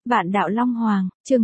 Vạn Đạo Long Hoàng, chương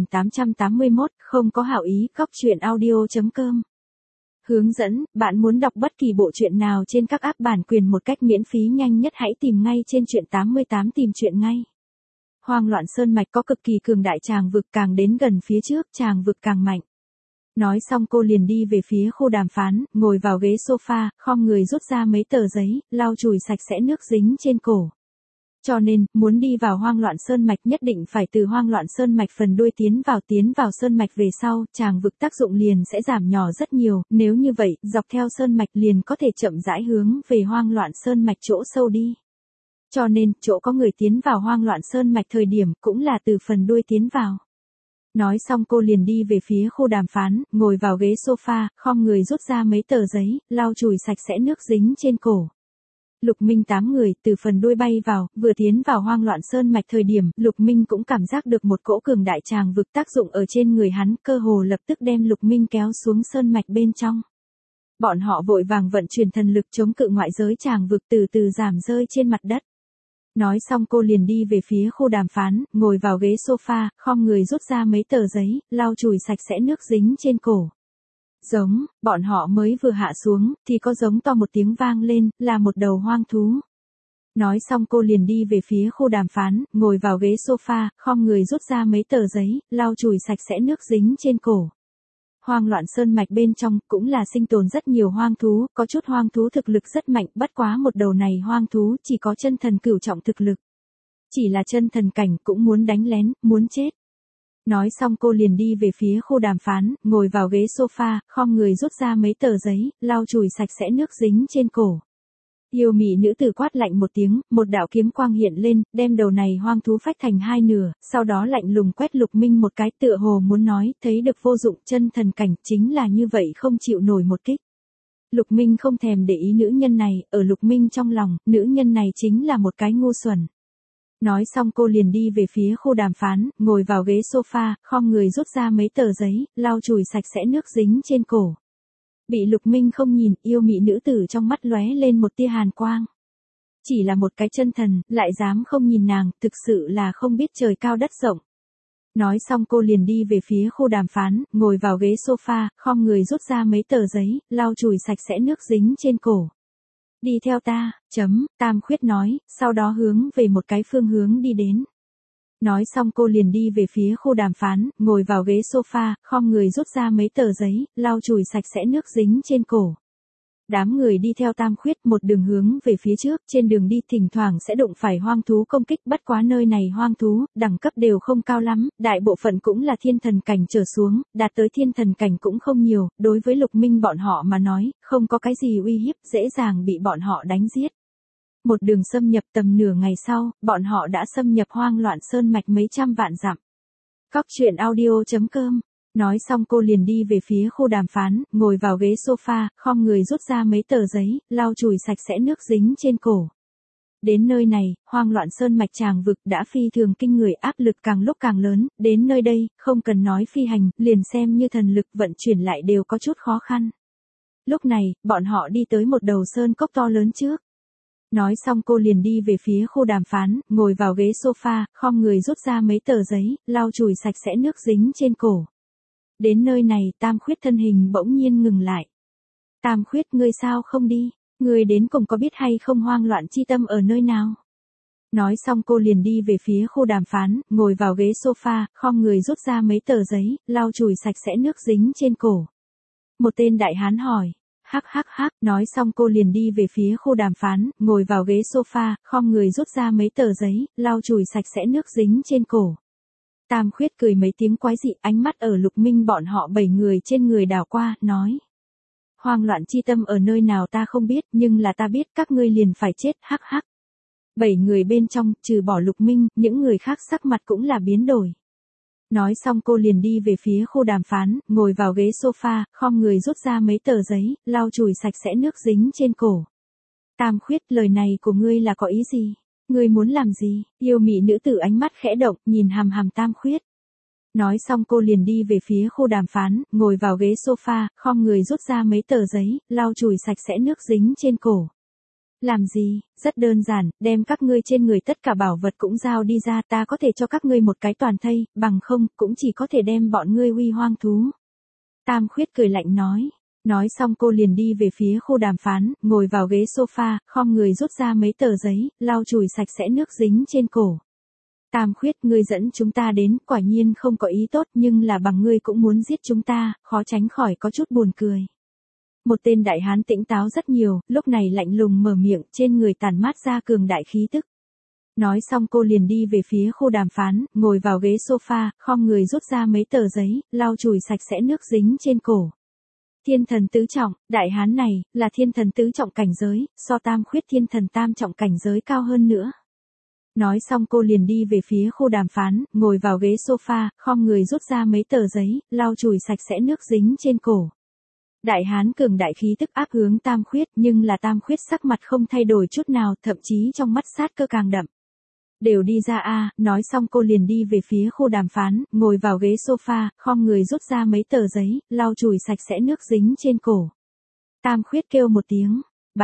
2881, không có hảo ý, góc truyện audio.com. Hướng dẫn, bạn muốn đọc bất kỳ bộ truyện nào trên các app bản quyền một cách miễn phí nhanh nhất hãy tìm ngay trên truyện 88 tìm truyện ngay. Hoang loạn sơn mạch có cực kỳ cường đại, tràng vực càng đến gần phía trước, tràng vực càng mạnh. Nói xong cô liền đi về phía khu đàm phán, ngồi vào ghế sofa, khom người rút ra mấy tờ giấy, lau chùi sạch sẽ nước dính trên cổ. Cho nên, muốn đi vào hoang loạn sơn mạch nhất định phải từ hoang loạn sơn mạch phần đuôi tiến vào sơn mạch về sau, tràng vực tác dụng liền sẽ giảm nhỏ rất nhiều, nếu như vậy, dọc theo sơn mạch liền có thể chậm rãi hướng về hoang loạn sơn mạch chỗ sâu đi. Cho nên, chỗ có người tiến vào hoang loạn sơn mạch thời điểm cũng là từ phần đuôi tiến vào. Nói xong cô liền đi về phía khu đàm phán, ngồi vào ghế sofa, khom người rút ra mấy tờ giấy, lau chùi sạch sẽ nước dính trên cổ. Lục Minh 8 người từ phần đuôi bay vào, vừa tiến vào hoang loạn sơn mạch thời điểm, Lục Minh cũng cảm giác được một cỗ cường đại tràng vực tác dụng ở trên người hắn, cơ hồ lập tức đem Lục Minh kéo xuống sơn mạch bên trong. Bọn họ vội vàng vận chuyển thần lực chống cự ngoại giới, tràng vực từ từ giảm rơi trên mặt đất. Nói xong cô liền đi về phía khu đàm phán, ngồi vào ghế sofa, khom người rút ra mấy tờ giấy, lau chùi sạch sẽ nước dính trên cổ. Giống, bọn họ mới vừa hạ xuống, thì có giống to một tiếng vang lên, là một đầu hoang thú. Nói xong cô liền đi về phía khu đàm phán, ngồi vào ghế sofa, khom người rút ra mấy tờ giấy, lau chùi sạch sẽ nước dính trên cổ. Hoang loạn sơn mạch bên trong cũng là sinh tồn rất nhiều hoang thú, có chút hoang thú thực lực rất mạnh, bất quá một đầu này hoang thú chỉ có chân thần cửu trọng thực lực. Chỉ là chân thần cảnh cũng muốn đánh lén, muốn chết. Nói xong cô liền đi về phía khu đàm phán, ngồi vào ghế sofa, khom người rút ra mấy tờ giấy, lau chùi sạch sẽ nước dính trên cổ. Yêu mị nữ tử quát lạnh một tiếng, một đạo kiếm quang hiện lên, đem đầu này hoang thú phách thành hai nửa, sau đó lạnh lùng quét Lục Minh một cái, tựa hồ muốn nói, thấy được vô dụng, chân thần cảnh chính là như vậy, không chịu nổi một kích. Lục Minh không thèm để ý nữ nhân này, ở Lục Minh trong lòng, nữ nhân này chính là một cái ngu xuẩn. Nói xong cô liền đi về phía khu đàm phán, ngồi vào ghế sofa, khom người rút ra mấy tờ giấy, lau chùi sạch sẽ nước dính trên cổ. Bị Lục Minh không nhìn, yêu mị nữ tử trong mắt lóe lên một tia hàn quang. Chỉ là một cái chân thần, lại dám không nhìn nàng, thực sự là không biết trời cao đất rộng. Nói xong cô liền đi về phía khu đàm phán, ngồi vào ghế sofa, khom người rút ra mấy tờ giấy, lau chùi sạch sẽ nước dính trên cổ. Đi theo ta, Tam Khuyết nói, sau đó hướng về một cái phương hướng đi đến. Nói xong cô liền đi về phía khu đàm phán, ngồi vào ghế sofa, khom người rút ra mấy tờ giấy, lau chùi sạch sẽ nước dính trên cổ. Đám người đi theo Tam Khuyết một đường hướng về phía trước, trên đường đi thỉnh thoảng sẽ đụng phải hoang thú công kích, bất quá nơi này hoang thú, đẳng cấp đều không cao lắm, đại bộ phận cũng là thiên thần cảnh trở xuống, đạt tới thiên thần cảnh cũng không nhiều, đối với Lục Minh bọn họ mà nói, không có cái gì uy hiếp, dễ dàng bị bọn họ đánh giết. Một đường xâm nhập, tầm nửa ngày sau, bọn họ đã xâm nhập hoang loạn sơn mạch mấy trăm vạn dặm. Góc truyện audio.com. Nói xong cô liền đi về phía khu đàm phán, ngồi vào ghế sofa, khom người rút ra mấy tờ giấy, lau chùi sạch sẽ nước dính trên cổ. Đến nơi này, hoang loạn sơn mạch tràng vực đã phi thường kinh người, áp lực càng lúc càng lớn, đến nơi đây, không cần nói phi hành, liền xem như thần lực vận chuyển lại đều có chút khó khăn. Lúc này, bọn họ đi tới một đầu sơn cốc to lớn trước. Nói xong cô liền đi về phía khu đàm phán, ngồi vào ghế sofa, khom người rút ra mấy tờ giấy, lau chùi sạch sẽ nước dính trên cổ. Đến nơi này, Tam Khuyết thân hình bỗng nhiên ngừng lại. Tam Khuyết, ngươi sao không đi? Ngươi đến cùng có biết hay không hoang loạn chi tâm ở nơi nào? Nói xong cô liền đi về phía khu đàm phán, ngồi vào ghế sofa, khom người rút ra mấy tờ giấy, lau chùi sạch sẽ nước dính trên cổ. Một tên đại hán hỏi. Hắc, nói xong cô liền đi về phía khu đàm phán, ngồi vào ghế sofa, khom người rút ra mấy tờ giấy, lau chùi sạch sẽ nước dính trên cổ. Tam Khuyết cười mấy tiếng quái dị, ánh mắt ở Lục Minh bọn họ 7 người trên người đảo qua, nói. Hoang loạn chi tâm ở nơi nào ta không biết, nhưng là ta biết các ngươi liền phải chết, hắc. 7 người bên trong, trừ bỏ Lục Minh, những người khác sắc mặt cũng là biến đổi. Nói xong cô liền đi về phía khu đàm phán, ngồi vào ghế sofa, khom người rút ra mấy tờ giấy, lau chùi sạch sẽ nước dính trên cổ. Tam Khuyết, lời này của ngươi là có ý gì? Ngươi muốn làm gì? Yêu mị nữ tử ánh mắt khẽ động, nhìn hằm hằm Tam Khuyết. Nói xong cô liền đi về phía khu đàm phán, ngồi vào ghế sofa, khom người rút ra mấy tờ giấy, lau chùi sạch sẽ nước dính trên cổ. Làm gì, rất đơn giản, đem các ngươi trên người tất cả bảo vật cũng giao đi ra, ta có thể cho các ngươi một cái toàn thây, bằng không, cũng chỉ có thể đem bọn ngươi uy hoang thú. Tam Khuyết cười lạnh nói. Nói xong cô liền đi về phía khu đàm phán, ngồi vào ghế sofa, khom người rút ra mấy tờ giấy, lau chùi sạch sẽ nước dính trên cổ. Tam Khuyết, ngươi dẫn chúng ta đến, quả nhiên không có ý tốt, nhưng là bằng ngươi cũng muốn giết chúng ta, khó tránh khỏi có chút buồn cười. Một tên đại hán tỉnh táo rất nhiều, lúc này lạnh lùng mở miệng, trên người tản mát ra cường đại khí tức. Nói xong cô liền đi về phía khu đàm phán, ngồi vào ghế sofa, khom người rút ra mấy tờ giấy, lau chùi sạch sẽ nước dính trên cổ. Thiên thần tứ trọng, đại hán này, là thiên thần tứ trọng cảnh giới, so Tam Khuyết thiên thần tam trọng cảnh giới cao hơn nữa. Nói xong cô liền đi về phía khu đàm phán, ngồi vào ghế sofa, khom người rút ra mấy tờ giấy, lau chùi sạch sẽ nước dính trên cổ. Đại hán cường đại khí tức áp hướng Tam Khuyết, nhưng là Tam Khuyết sắc mặt không thay đổi chút nào, thậm chí trong mắt sát cơ càng đậm. Đều đi ra a, nói xong cô liền đi về phía khu đàm phán, ngồi vào ghế sofa, khom người rút ra mấy tờ giấy, lau chùi sạch sẽ nước dính trên cổ. Tam Khuyết kêu một tiếng,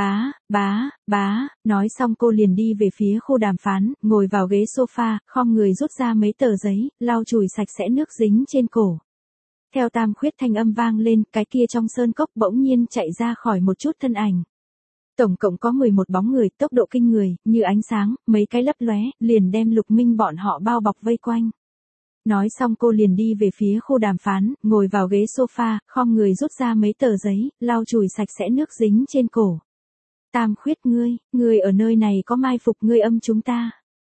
bá, nói xong cô liền đi về phía khu đàm phán, ngồi vào ghế sofa, khom người rút ra mấy tờ giấy, lau chùi sạch sẽ nước dính trên cổ. Theo Tam Khuyết thanh âm vang lên, cái kia trong sơn cốc bỗng nhiên chạy ra khỏi một chút thân ảnh. Tổng cộng có 11 bóng người, tốc độ kinh người, như ánh sáng, mấy cái lấp lóe, liền đem Lục Minh bọn họ bao bọc vây quanh. Nói xong cô liền đi về phía khu đàm phán, ngồi vào ghế sofa, khom người rút ra mấy tờ giấy, lau chùi sạch sẽ nước dính trên cổ. Tam Khuyết, ngươi ở nơi này có mai phục, ngươi âm chúng ta.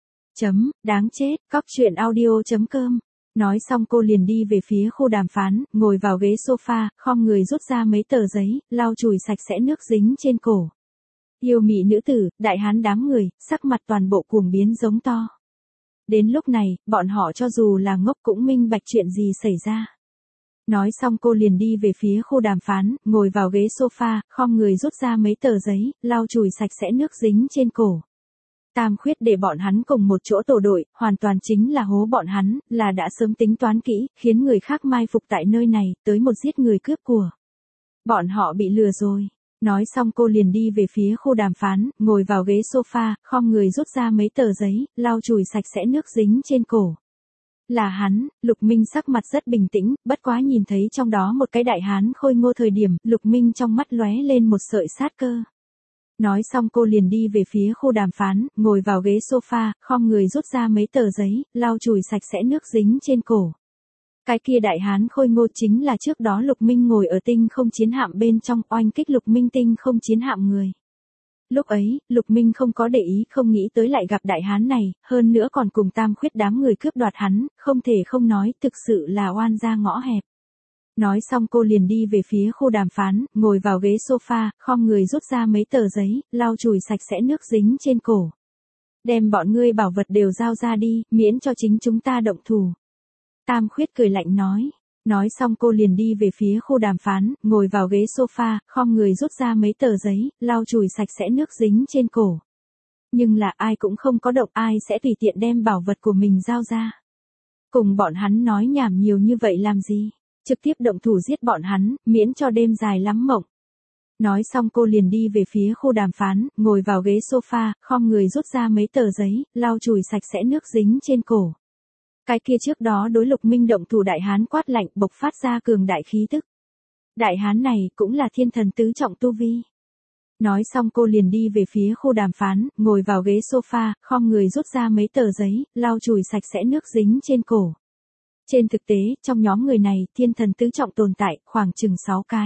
Đáng chết, cóc.audio.com. Nói xong cô liền đi về phía khu đàm phán, ngồi vào ghế sofa, khom người rút ra mấy tờ giấy, lau chùi sạch sẽ nước dính trên cổ. Yêu mị nữ tử, đại hán đám người, sắc mặt toàn bộ cuồng biến giống to. Đến lúc này, bọn họ cho dù là ngốc cũng minh bạch chuyện gì xảy ra. Nói xong cô liền đi về phía khu đàm phán, ngồi vào ghế sofa, khom người rút ra mấy tờ giấy, lau chùi sạch sẽ nước dính trên cổ. Tam Khuyết để bọn hắn cùng một chỗ tổ đội, hoàn toàn chính là hố bọn hắn, là đã sớm tính toán kỹ, khiến người khác mai phục tại nơi này, tới một giết người cướp của. Bọn họ bị lừa rồi. Nói xong cô liền đi về phía khu đàm phán, ngồi vào ghế sofa, khom người rút ra mấy tờ giấy, lau chùi sạch sẽ nước dính trên cổ. Là hắn, Lục Minh sắc mặt rất bình tĩnh, bất quá nhìn thấy trong đó một cái đại hán khôi ngô thời điểm, Lục Minh trong mắt lóe lên một sợi sát cơ. Nói xong cô liền đi về phía khu đàm phán, ngồi vào ghế sofa, khom người rút ra mấy tờ giấy, lau chùi sạch sẽ nước dính trên cổ. Cái kia đại hán khôi ngô chính là trước đó Lục Minh ngồi ở tinh không chiến hạm bên trong oanh kích Lục Minh tinh không chiến hạm người. Lúc ấy, Lục Minh không có để ý, không nghĩ tới lại gặp đại hán này, hơn nữa còn cùng Tam Khuyết đám người cướp đoạt hắn, không thể không nói, thực sự là oan gia ngõ hẹp. Nói xong cô liền đi về phía khu đàm phán, ngồi vào ghế sofa, khom người rút ra mấy tờ giấy, lau chùi sạch sẽ nước dính trên cổ. Đem bọn ngươi bảo vật đều giao ra đi, miễn cho chính chúng ta động thủ. Tam Khuyết cười lạnh nói. Nói xong cô liền đi về phía khu đàm phán, ngồi vào ghế sofa, khom người rút ra mấy tờ giấy, lau chùi sạch sẽ nước dính trên cổ. Nhưng là ai cũng không có động, ai sẽ tùy tiện đem bảo vật của mình giao ra. Cùng bọn hắn nói nhảm nhiều như vậy làm gì? Trực tiếp động thủ giết bọn hắn, miễn cho đêm dài lắm mộng. Nói xong cô liền đi về phía khu đàm phán, ngồi vào ghế sofa, khom người rút ra mấy tờ giấy, lau chùi sạch sẽ nước dính trên cổ. Cái kia trước đó đối Lục Minh động thủ đại hán quát lạnh, bộc phát ra cường đại khí tức. Đại hán này cũng là thiên thần tứ trọng tu vi. Nói xong cô liền đi về phía khu đàm phán, ngồi vào ghế sofa, khom người rút ra mấy tờ giấy, lau chùi sạch sẽ nước dính trên cổ. Trên thực tế, trong nhóm người này, thiên thần tứ trọng tồn tại, khoảng chừng 6 cái.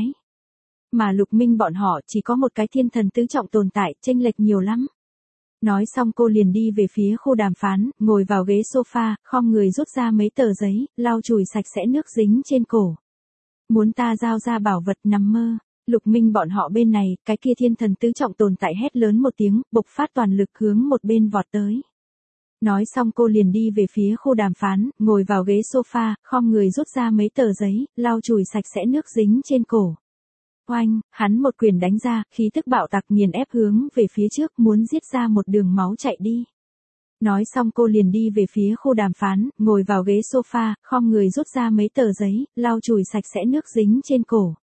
Mà Lục Minh bọn họ chỉ có một cái thiên thần tứ trọng tồn tại, chênh lệch nhiều lắm. Nói xong cô liền đi về phía khu đàm phán, ngồi vào ghế sofa, khom người rút ra mấy tờ giấy, lau chùi sạch sẽ nước dính trên cổ. Muốn ta giao ra bảo vật, nằm mơ. Lục Minh bọn họ bên này, cái kia thiên thần tứ trọng tồn tại hét lớn một tiếng, bộc phát toàn lực hướng một bên vọt tới. Nói xong cô liền đi về phía khu đàm phán, ngồi vào ghế sofa, khom người rút ra mấy tờ giấy, lau chùi sạch sẽ nước dính trên cổ. Oanh, hắn một quyền đánh ra, khí tức bạo tạc nghiền ép hướng về phía trước, muốn giết ra một đường máu chạy đi. Nói xong cô liền đi về phía khu đàm phán, ngồi vào ghế sofa, khom người rút ra mấy tờ giấy, lau chùi sạch sẽ nước dính trên cổ.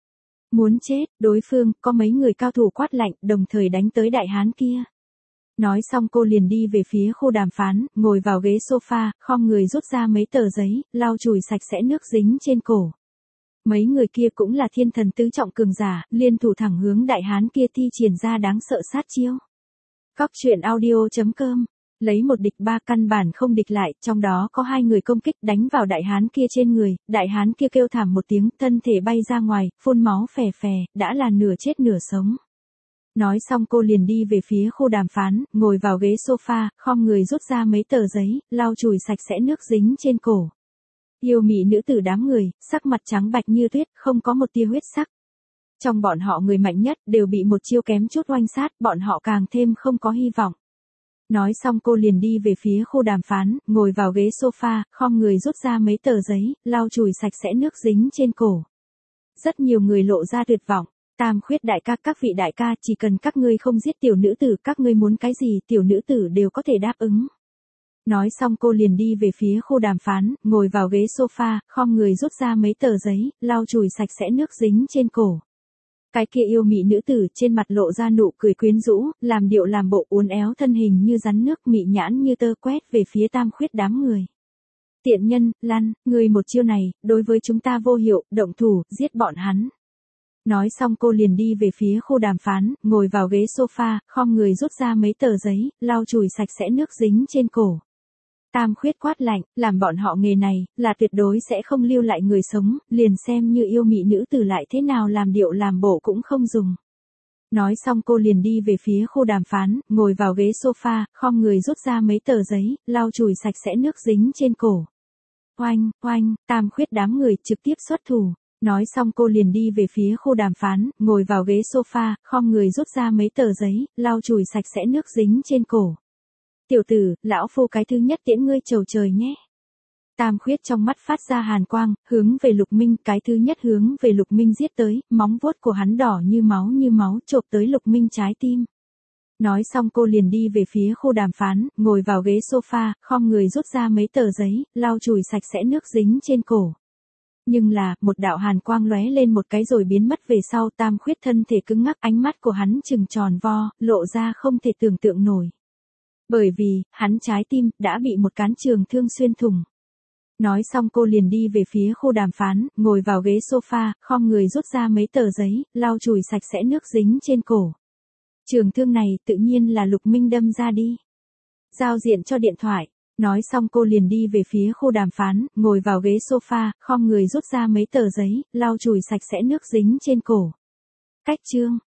Muốn chết, đối phương, có mấy người cao thủ quát lạnh, đồng thời đánh tới đại hán kia. Nói xong cô liền đi về phía khu đàm phán, ngồi vào ghế sofa, khom người rút ra mấy tờ giấy, lau chùi sạch sẽ nước dính trên cổ. Mấy người kia cũng là thiên thần tứ trọng cường giả, liên thủ thẳng hướng đại hán kia thi triển ra đáng sợ sát chiêu. Cóc truyện audio.com. Lấy một địch ba, căn bản không địch lại, trong đó có hai người công kích đánh vào đại hán kia trên người, đại hán kia kêu thảm một tiếng, thân thể bay ra ngoài, phun máu phè phè, đã là nửa chết nửa sống. Nói xong cô liền đi về phía khu đàm phán, ngồi vào ghế sofa, khom người rút ra mấy tờ giấy, lau chùi sạch sẽ nước dính trên cổ. Yêu mị nữ tử đám người, sắc mặt trắng bạch như tuyết, không có một tia huyết sắc. Trong bọn họ người mạnh nhất đều bị một chiêu kém chút oanh sát, bọn họ càng thêm không có hy vọng. Nói xong cô liền đi về phía khu đàm phán, ngồi vào ghế sofa, khom người rút ra mấy tờ giấy, lau chùi sạch sẽ nước dính trên cổ. Rất nhiều người lộ ra tuyệt vọng. Tam khuyết đại ca, các vị đại ca, chỉ cần các ngươi không giết tiểu nữ tử, các ngươi muốn cái gì tiểu nữ tử đều có thể đáp ứng. Nói xong cô liền đi về phía khu đàm phán, ngồi vào ghế sofa, khom người rút ra mấy tờ giấy, lau chùi sạch sẽ nước dính trên cổ. Cái kia yêu mị nữ tử trên mặt lộ ra nụ cười quyến rũ, làm điệu làm bộ uốn éo thân hình như rắn nước, mị nhãn như tơ, quét về phía tam khuyết đám người. Tiện nhân, lăn, người một chiêu này, đối với chúng ta vô hiệu, động thủ, giết bọn hắn. Nói xong cô liền đi về phía khu đàm phán, ngồi vào ghế sofa, khom người rút ra mấy tờ giấy, lau chùi sạch sẽ nước dính trên cổ. Tam khuyết quát lạnh, làm bọn họ nghề này, là tuyệt đối sẽ không lưu lại người sống, liền xem như yêu mị nữ tử lại thế nào làm điệu làm bộ cũng không dùng. Nói xong cô liền đi về phía khu đàm phán, ngồi vào ghế sofa, khom người rút ra mấy tờ giấy, lau chùi sạch sẽ nước dính trên cổ. Oanh, oanh, tam khuyết đám người trực tiếp xuất thủ. Nói xong cô liền đi về phía khu đàm phán, ngồi vào ghế sofa, khom người rút ra mấy tờ giấy, lau chùi sạch sẽ nước dính trên cổ. Tiểu tử, lão phu cái thứ nhất tiễn ngươi chầu trời nhé. Tam khuyết trong mắt phát ra hàn quang, hướng về Lục Minh, cái thứ nhất hướng về Lục Minh giết tới, móng vuốt của hắn đỏ như máu, chộp tới Lục Minh trái tim. Nói xong cô liền đi về phía khu đàm phán, ngồi vào ghế sofa, khom người rút ra mấy tờ giấy, lau chùi sạch sẽ nước dính trên cổ. Nhưng là, một đạo hàn quang lóe lên một cái rồi biến mất về sau, tam khuyết thân thể cứng ngắc, ánh mắt của hắn trừng tròn vo, lộ ra không thể tưởng tượng nổi. Bởi vì, hắn trái tim, đã bị một cán trường thương xuyên thủng. Nói xong cô liền đi về phía khu đàm phán, ngồi vào ghế sofa, khom người rút ra mấy tờ giấy, lau chùi sạch sẽ nước dính trên cổ. Trường thương này, tự nhiên là Lục Minh đâm ra đi. Giao diện cho điện thoại. Nói xong cô liền đi về phía khu đàm phán, ngồi vào ghế sofa, khom người rút ra mấy tờ giấy, lau chùi sạch sẽ nước dính trên cổ. Cách chương.